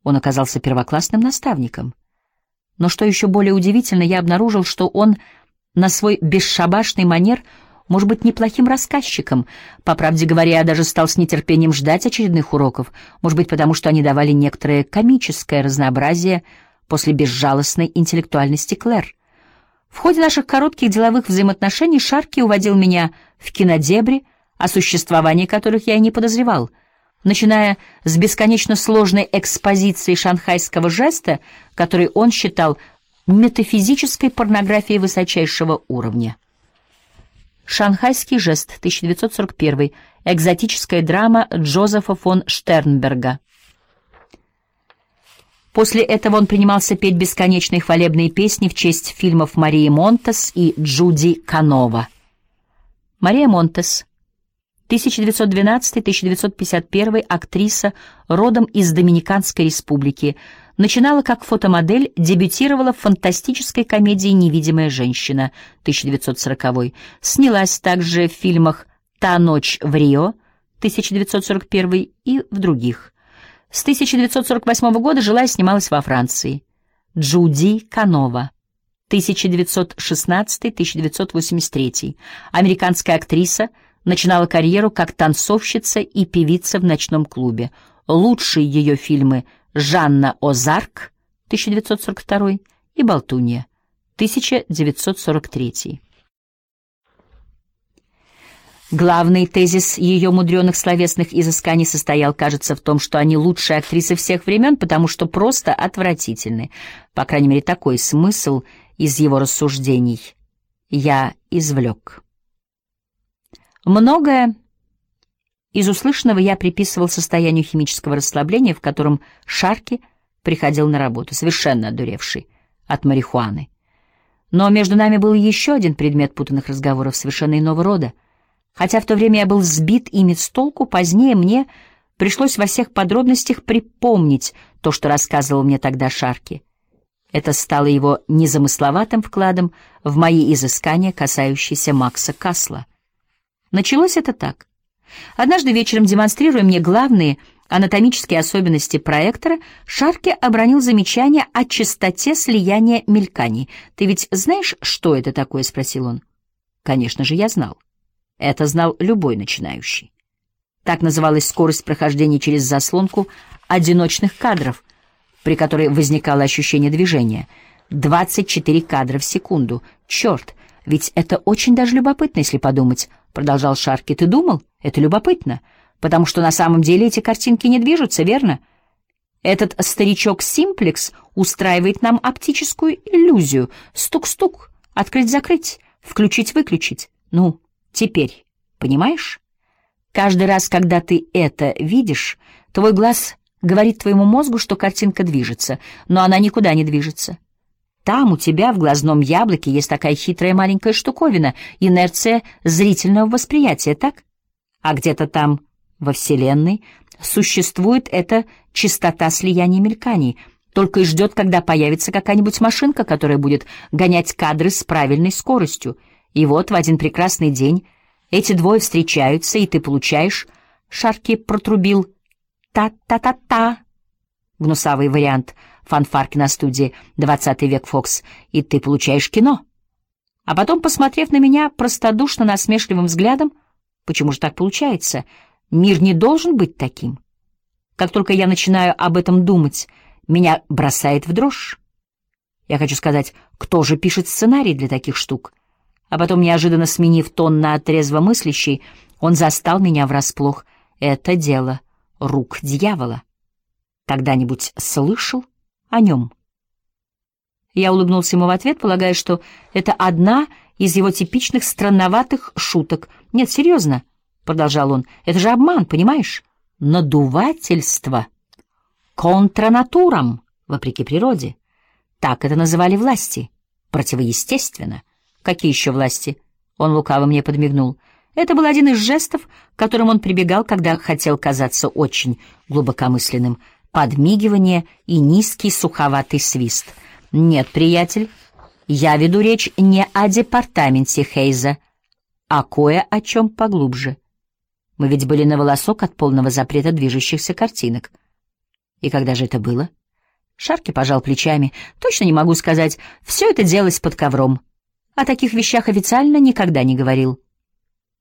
Он оказался первоклассным наставником. Но что еще более удивительно, я обнаружил, что он на свой бесшабашный манер может быть неплохим рассказчиком. По правде говоря, я даже стал с нетерпением ждать очередных уроков, может быть, потому что они давали некоторое комическое разнообразие после безжалостной интеллектуальности Клэр. В ходе наших коротких деловых взаимоотношений Шарки уводил меня в кинодебри, о существовании которых я и не подозревал, начиная с бесконечно сложной экспозиции шанхайского жеста, который он считал метафизической порнографией высочайшего уровня. «Шанхайский жест», 1941, экзотическая драма Джозефа фон Штернберга. После этого он принимался петь бесконечные хвалебные песни в честь фильмов Марии Монтес и Джуди Канова. Мария Монтес, 1912-1951, актриса, родом из Доминиканской республики, начинала как фотомодель, дебютировала в фантастической комедии «Невидимая женщина» 1940, снялась также в фильмах «Та ночь в Рио» 1941 и в других. С 1948 года жила и снималась во Франции. Джуди Канова, 1916-1983, американская актриса, начинала карьеру как танцовщица и певица в ночном клубе. Лучшие ее фильмы «Жанна Озарк» 1942 и «Болтунья» 1943. Главный тезис ее мудреных словесных изысканий состоял, кажется, в том, что они лучшие актрисы всех времен, потому что просто отвратительны. По крайней мере, такой смысл из его рассуждений я извлек. Многое из услышанного я приписывал состоянию химического расслабления, в котором Шарки приходил на работу, совершенно одуревший от марихуаны. Но между нами был еще один предмет путанных разговоров совершенно иного рода. Хотя в то время я был сбит ими с толку, позднее мне пришлось во всех подробностях припомнить то, что рассказывал мне тогда Шарки. Это стало его незамысловатым вкладом в мои изыскания, касающиеся Макса Касла. Началось это так. Однажды вечером, демонстрируя мне главные анатомические особенности проектора, Шарки обронил замечание о частоте слияния мельканий. «Ты ведь знаешь, что это такое?» — спросил он. Конечно же, я знал. Это знал любой начинающий. Так называлась скорость прохождения через заслонку одиночных кадров, при которой возникало ощущение движения. 24 кадра в секунду. Черт, ведь это очень даже любопытно, если подумать, — продолжал Шарки. Ты думал? Это любопытно, потому что на самом деле эти картинки не движутся, верно? Этот старичок Симплекс устраивает нам оптическую иллюзию. Стук-стук, открыть-закрыть, включить-выключить. Ну, теперь, понимаешь? Каждый раз, когда ты это видишь, твой глаз говорит твоему мозгу, что картинка движется, но она никуда не движется. Там у тебя в глазном яблоке есть такая хитрая маленькая штуковина, инерция зрительного восприятия, так? А где-то там, во Вселенной, существует эта частота слияния мельканий, только и ждет, когда появится какая-нибудь машинка, которая будет гонять кадры с правильной скоростью. И вот в один прекрасный день эти двое встречаются, и ты получаешь, Шарки протрубил, та-та-та-та, гнусавый вариант фанфарки на студии «20 век Фокс», и ты получаешь кино. А потом, посмотрев на меня простодушно-насмешливым взглядом, почему же так получается? Мир не должен быть таким. Как только я начинаю об этом думать, меня бросает в дрожь. Я хочу сказать, кто же пишет сценарий для таких штук? А потом, неожиданно сменив тон на трезвомыслящий, он застал меня врасплох. Это дело рук дьявола. Когда-нибудь слышал о нем? Я улыбнулся ему в ответ, полагая, что это одна из его типичных странноватых шуток. «Нет, серьезно», — продолжал он, — «это же обман, понимаешь? Надувательство. Контранатурам, вопреки природе. Так это называли власти. Противоестественно. Какие еще власти?» Он лукаво мне подмигнул. Это был один из жестов, к которым он прибегал, когда хотел казаться очень глубокомысленным. Подмигивание и низкий суховатый свист. «Нет, приятель, я веду речь не о департаменте Хейза, а кое о чем поглубже. Мы ведь были на волосок от полного запрета движущихся картинок. И когда же это было? Шарки пожал плечами. Точно не могу сказать. Все это делалось под ковром. О таких вещах официально никогда не говорил.